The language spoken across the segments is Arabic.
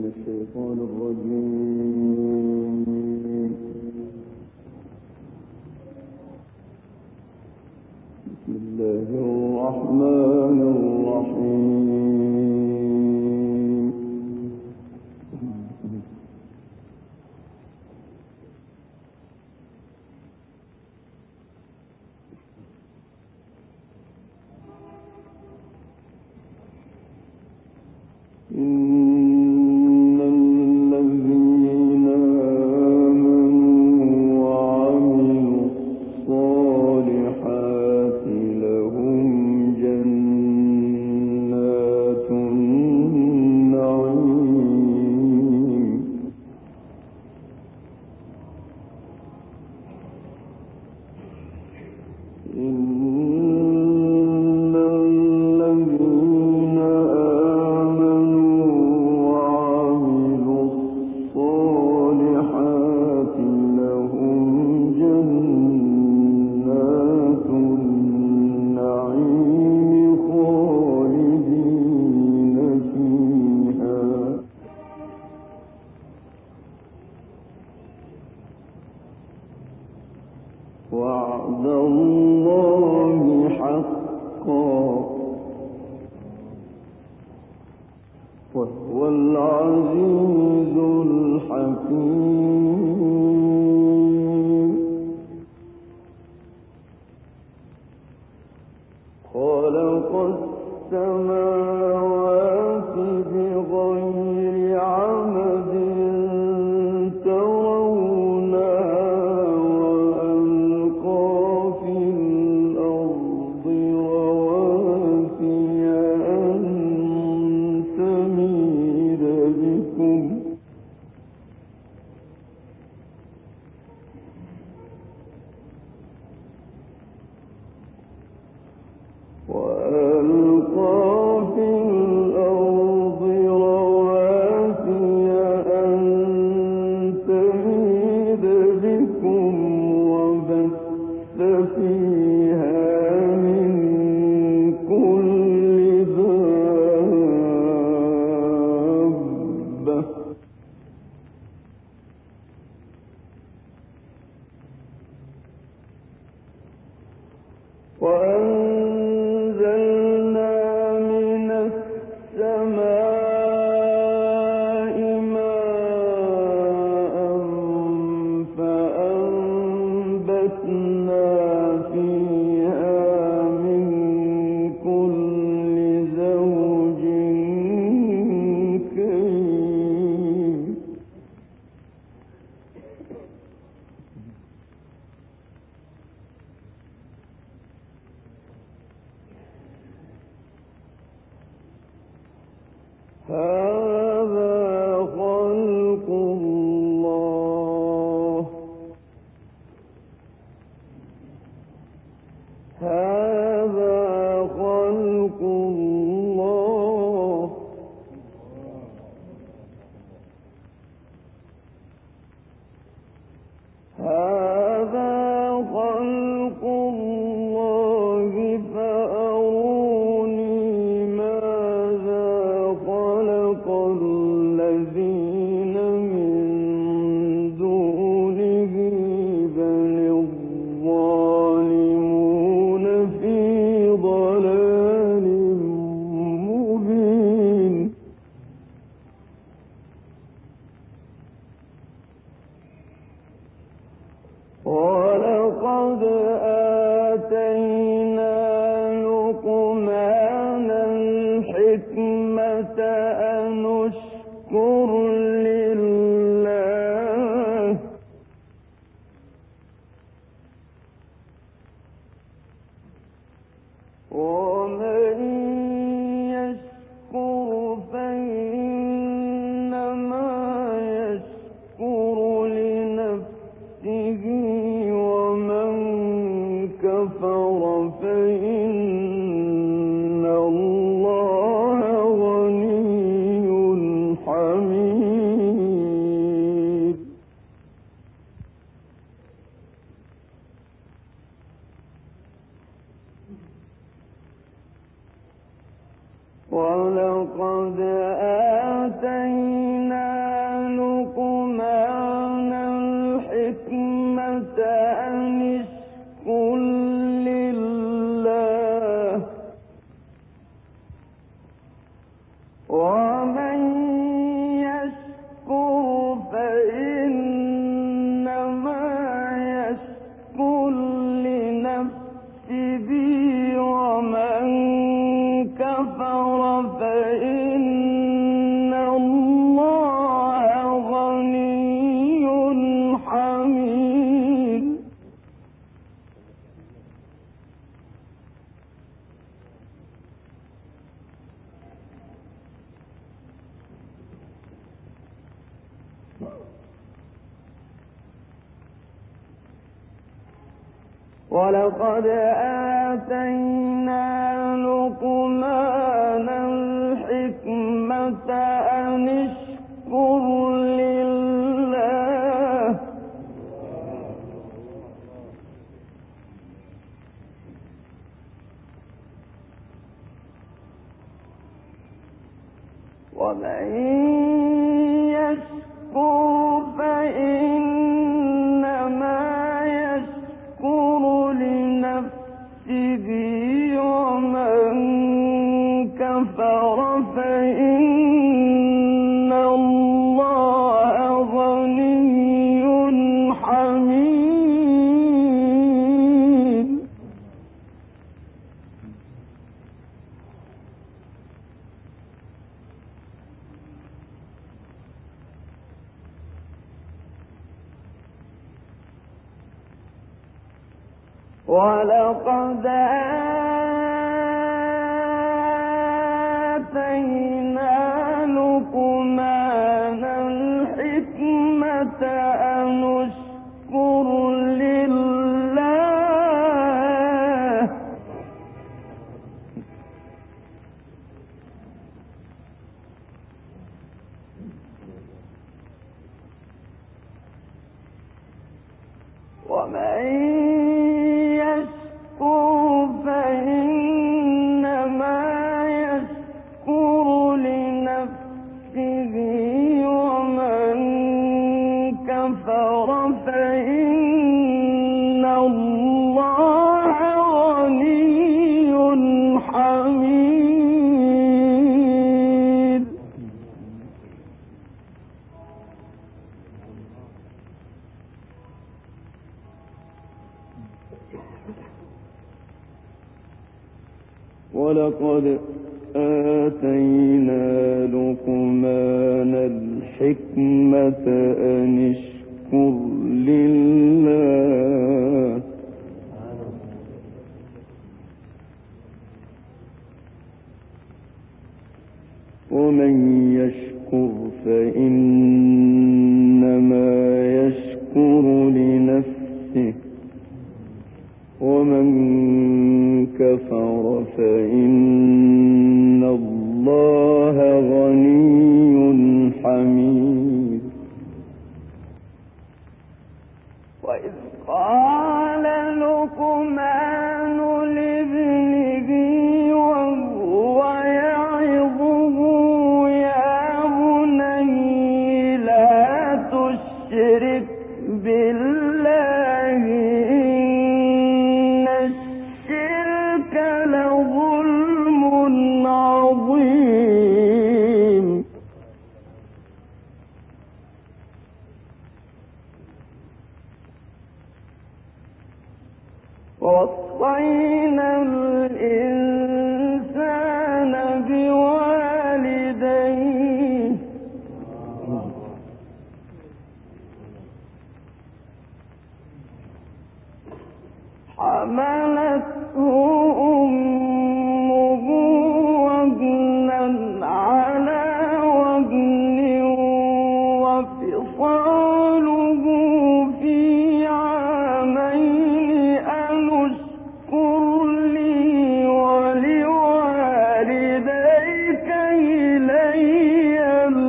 الشيطان الرجيم. بسم الله الرحمن الرحيم. إن الذين آمنوا وعملوا الصالحات لهم جنات النعيم. إن الذين آمنوا وعملوا الصالحات لهم جنات النعيم خالدين فيها، وعد الله حقا، وهو العزيز الحكيم. خلق السماوات بغير عمد ترونها، وألقى في الأرض رواسي أن تميد بكم، وبث فيها من كل دابة، وأنزلنا من السماء ماء فأنبتنا فيها من كل زوج كريم. هذا خلق الله، هذا خلق الله، هذا خلق الله، فأروني ماذا خلق الذين من دونه، بل الظالمون في ضلال مبين. ولقد آتينا لقمان الحكمة أن اشكر لله، ومن يشكر فإنما يشكر لنفسه، ومن كفر فإن الله غني حميد. ولقد آتينا لقمان الحكمة أن اشكر لله ومن يشكر فإنما يشكر لنفسه ومن كفر فإن الله غني حميد ولقد آتينا لقمان الحكمة أن اشكر لله ومن يشكر فإنما يشكر لنفسه ومن كفر فإن الله غني حميد ولقد آتينا لقمان الحكمة أن اشكر لله ومن يشكر فإنما يشكر لنفسه ومن كفر فإن الله غني حميد وإذ قال لقمان لابنه وهو يعظه يا بني لا تشرك بالله إن الشرك لظلم عظيم ووصينا الإنسان بوالديه حملته أمه وهنا على وهن وفصاله في عامين أن اشكر لي ولوالديك إلي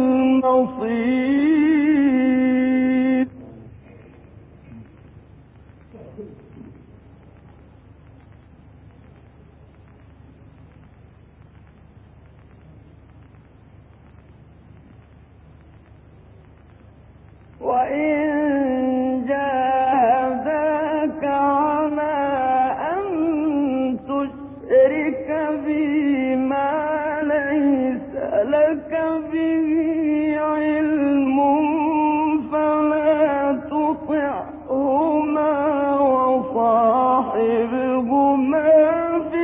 المصير وإن جاهداك على أن تشرك بي ما ليس لك به علم فلا تطعهما وصاحبهما في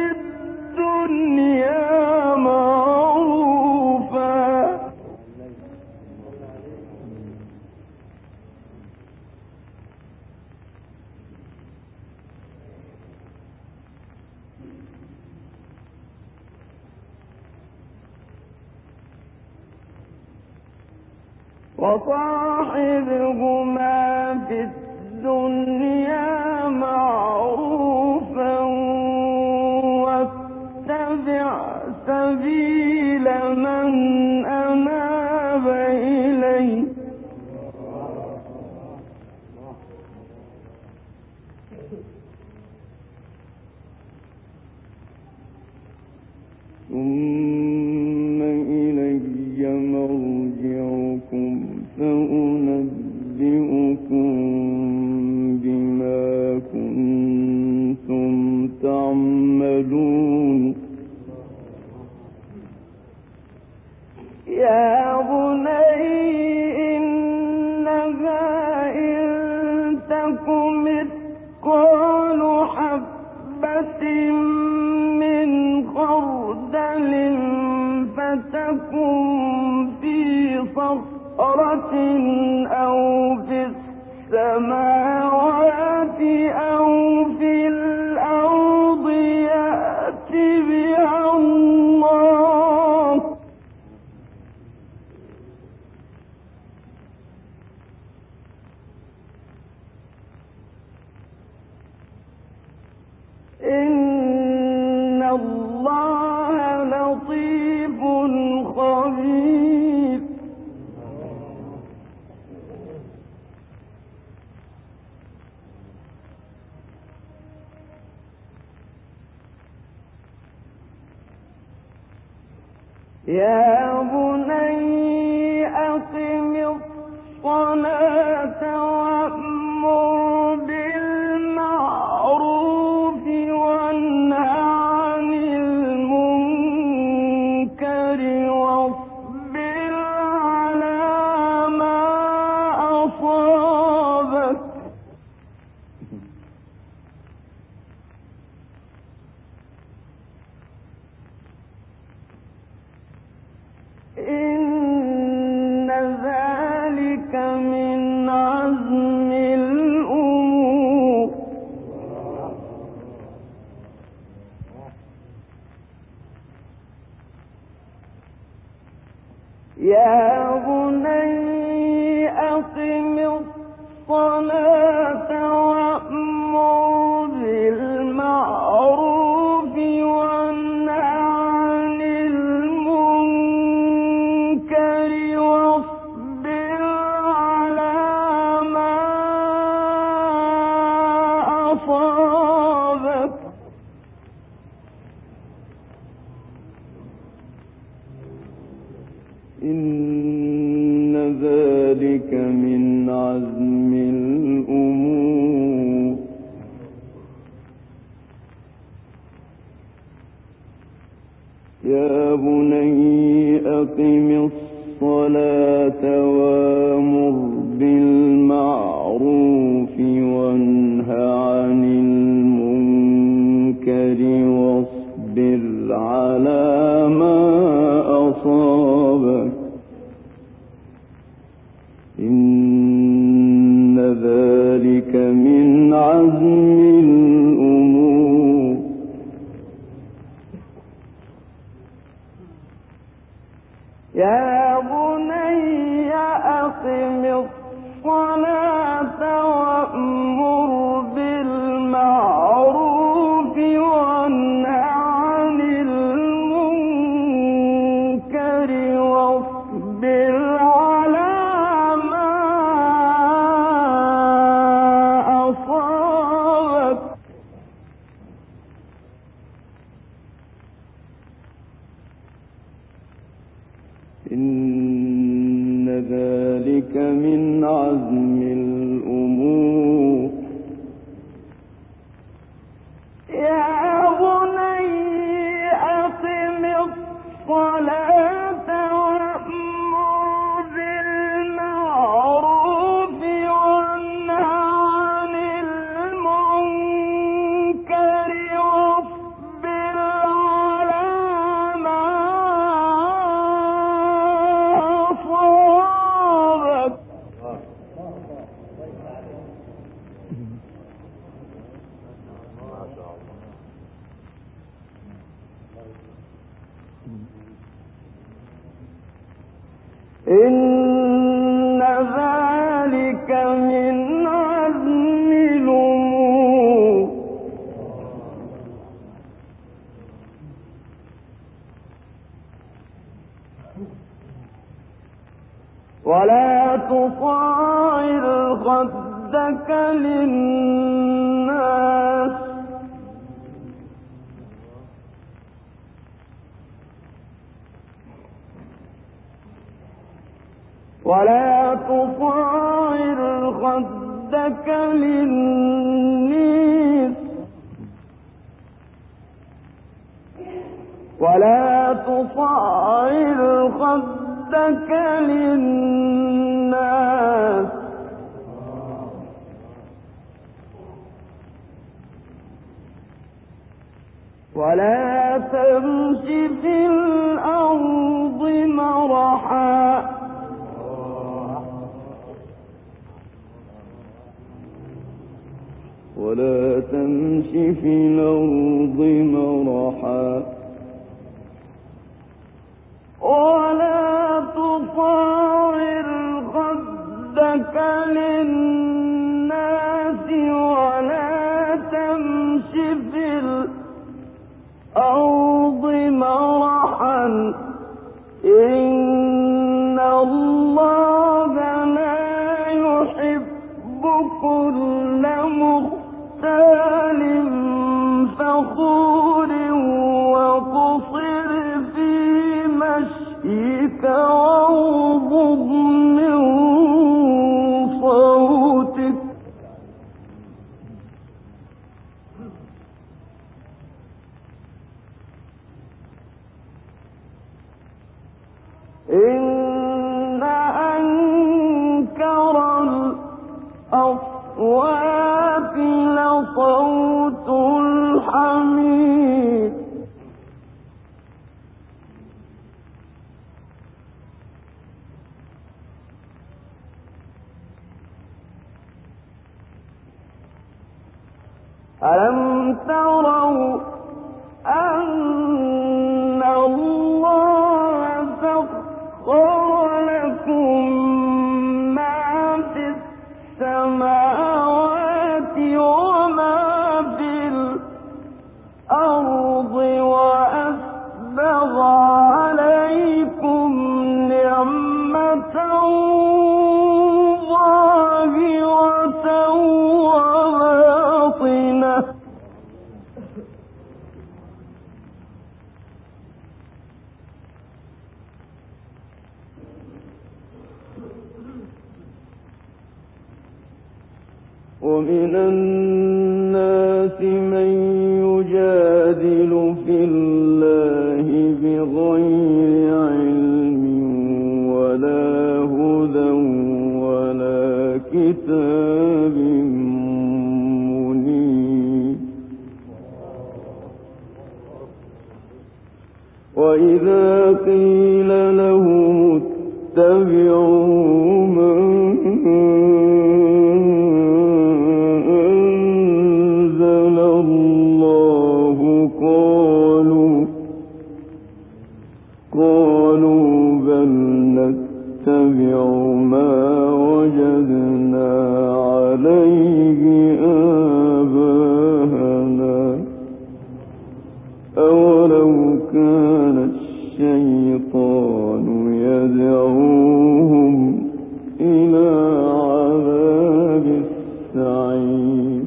الدنيا معروفا وصاحبهما في الدنيا معروفا واتبع سبيل من أناب إلي ثم إلي مرجعكم فأنبئكم بما كنتم تعملون يا بني إنها إن تك مثقال حبة من خردل فتكن في صخرة أو في السماوات أو في الأرض يأت بها الله إن الله لطيف خبير يا بني أقم الصلاة وأمر بالمعروف وانه عن المنكر واصبر على ما أصابك إن ذلك من عزم الأمور يا بني أقم الصلاة وأمر بالمعروف وانه عن المنكر واصبر على ما أصابك إن ذلك من عزم الأمور يا بني أقم الصلاة وأمر بالمعروف وانه عن المنكر واصبر على ما أصابك إن ذلك من عزم الأمور يا بني أقم الصلاة وأمر بالمعروف وانه عن المنكر واصبر على ما أصابك إن ذلك من عزم الأمور يا بني أقم الصلاة وأمر بالمعروف وانه عن المنكر واصبر على ما أصابك إن ولا تصعر خدك للناس ولا تصعر خدك للناس ولا تصعر خدك للناس ولا تمش في الأرض مرحا ولا تمش في الأرض مرحا ولا تصعر خدك للناس ولا تمش في الأرض مرحا إن الله لا يحب كل مختال فخور وقصر في مشيك واغضض من صوتك إن أنكر الأصوات لصوت الحمير ألم تروا أن الله سخر لكم ما في السماوات وما في الأرض وأسبغ عليكم نعمة ظاهرة وباطنة ومن الناس من يجادل في الله بغير علم ولا هدى ولا كتاب منير وإذا قيل لهم اتبعوا ما قالوا بل نتبع ما وجدنا عليه آباءنا أولو كان الشيطان يدعوهم إلى عذاب السعير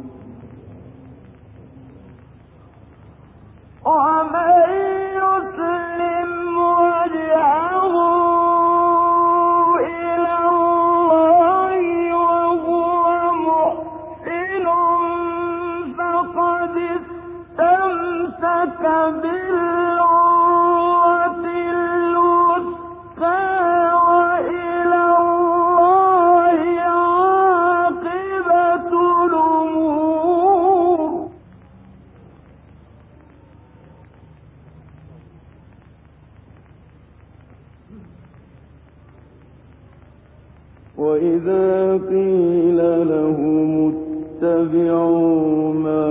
ومن يسلم وجهه إلى الله وهو محسن فقد استمسك بالعروة الوثقى وإلى الله عاقبة الأمور وإذا قيل لهم اتبعوا ما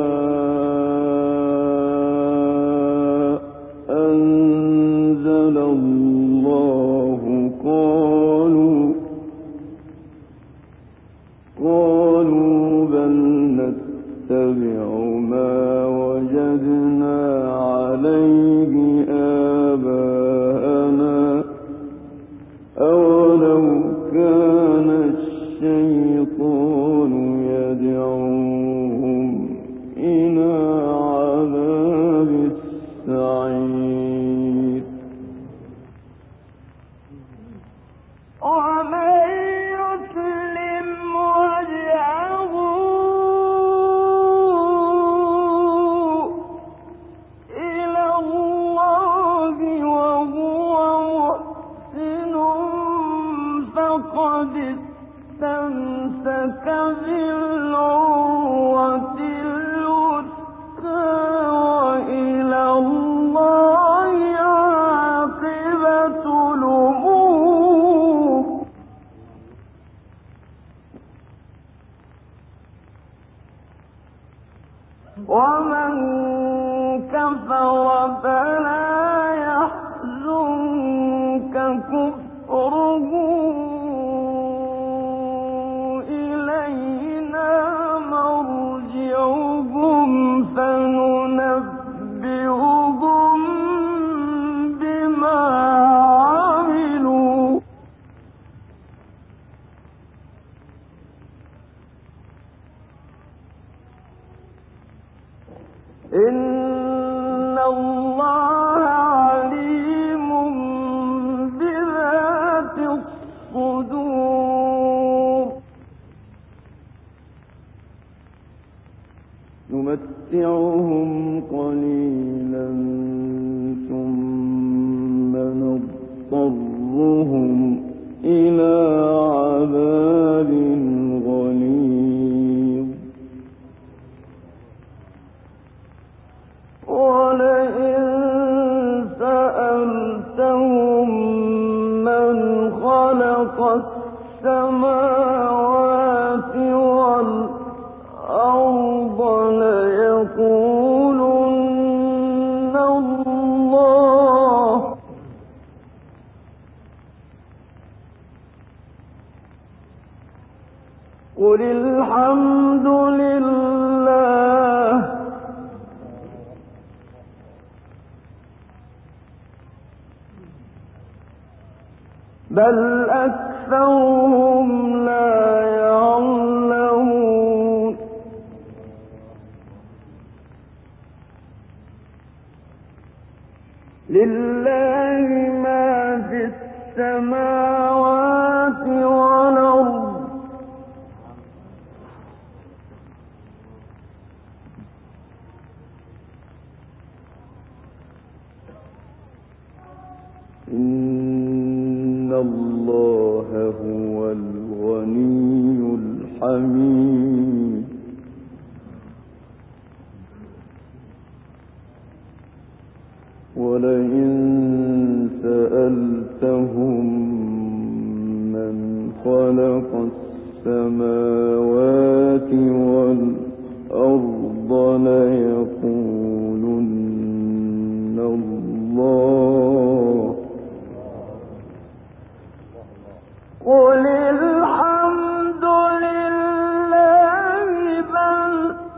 أنزل الله قالوا بل نتبع ما وجدنا عليه آباءنا أولو ولو كان الشيطان يدعوهم إلى عذاب السعير ومن يسلم وجهه إلى الله وهو محسن فقد استمسك بالعروة الوثقى وإلى الله عاقبة الأمور ومن كفر فلا يحزنك كفره إلينا مرجعهم فننبئهم بما عملوا إن الله عليم بذات الصدور نمتعهم قليلا ثم نضطرهم إلى عذاب غليظ ولئن سألتهم من خلق السماوات والأرض ليقولن الله قل الحمد لله بل أكثرهم لا يعلمون لله ما في السماوات والأرض إن الله هو الغني الحميد ولئن سألتهم من خلق السماوات والأرض ليقولن الله قل الحمد لله بل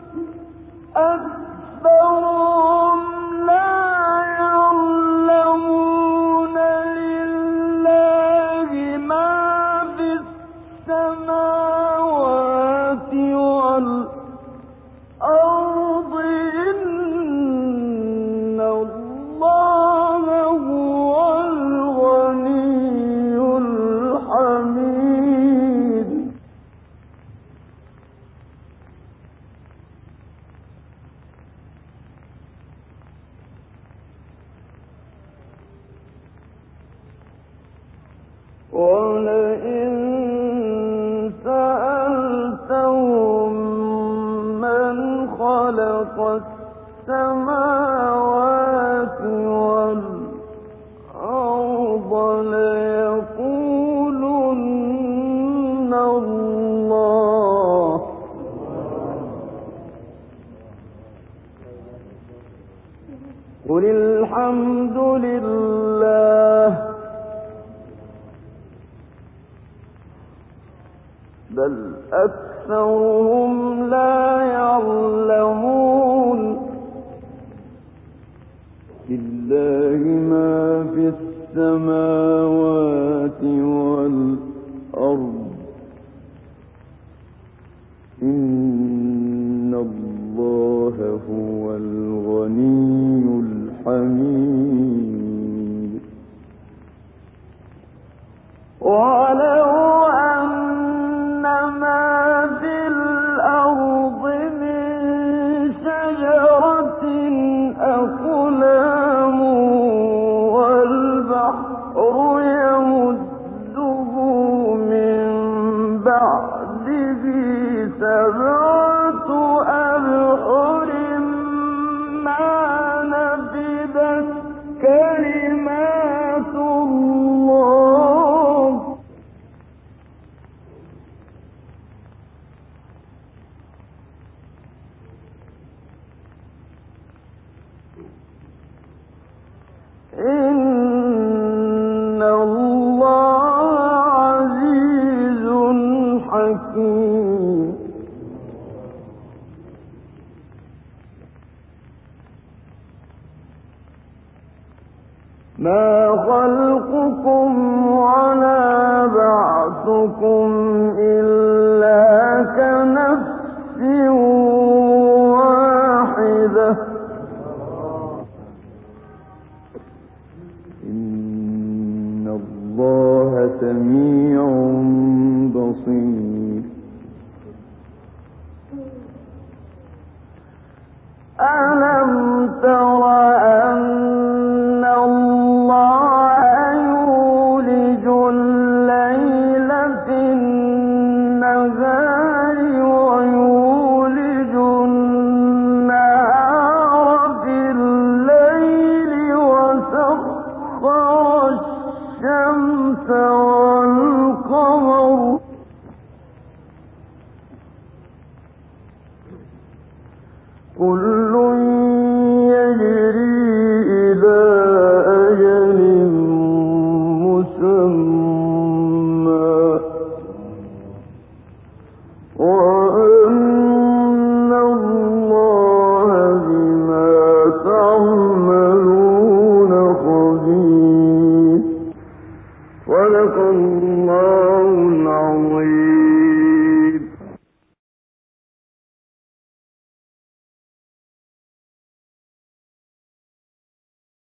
أكثرهم لا يعلمون لله ما في السماوات والأرض إن الله هو الغني الحميد ولئن سألتهم من خلق السماوات والأرض ليقولن الله قل الحمد لله بل أكثرهم لا يعلمون لله ما في السماوات والأرض إن الله هو الغني الحميد ولو أن ما في الأرض من شجرة أقلام والبحر يمده من بعده سبعة أبحر ما نفدت كلمات الله إن الله عزيز حكيم ما خلقكم ولا بعثكم إلا كنفس واحدة إن الله سميع بصير ألم تر أن الله يولج الليل في النهار ويولج النهار في الليل وسخر الشمس والقمر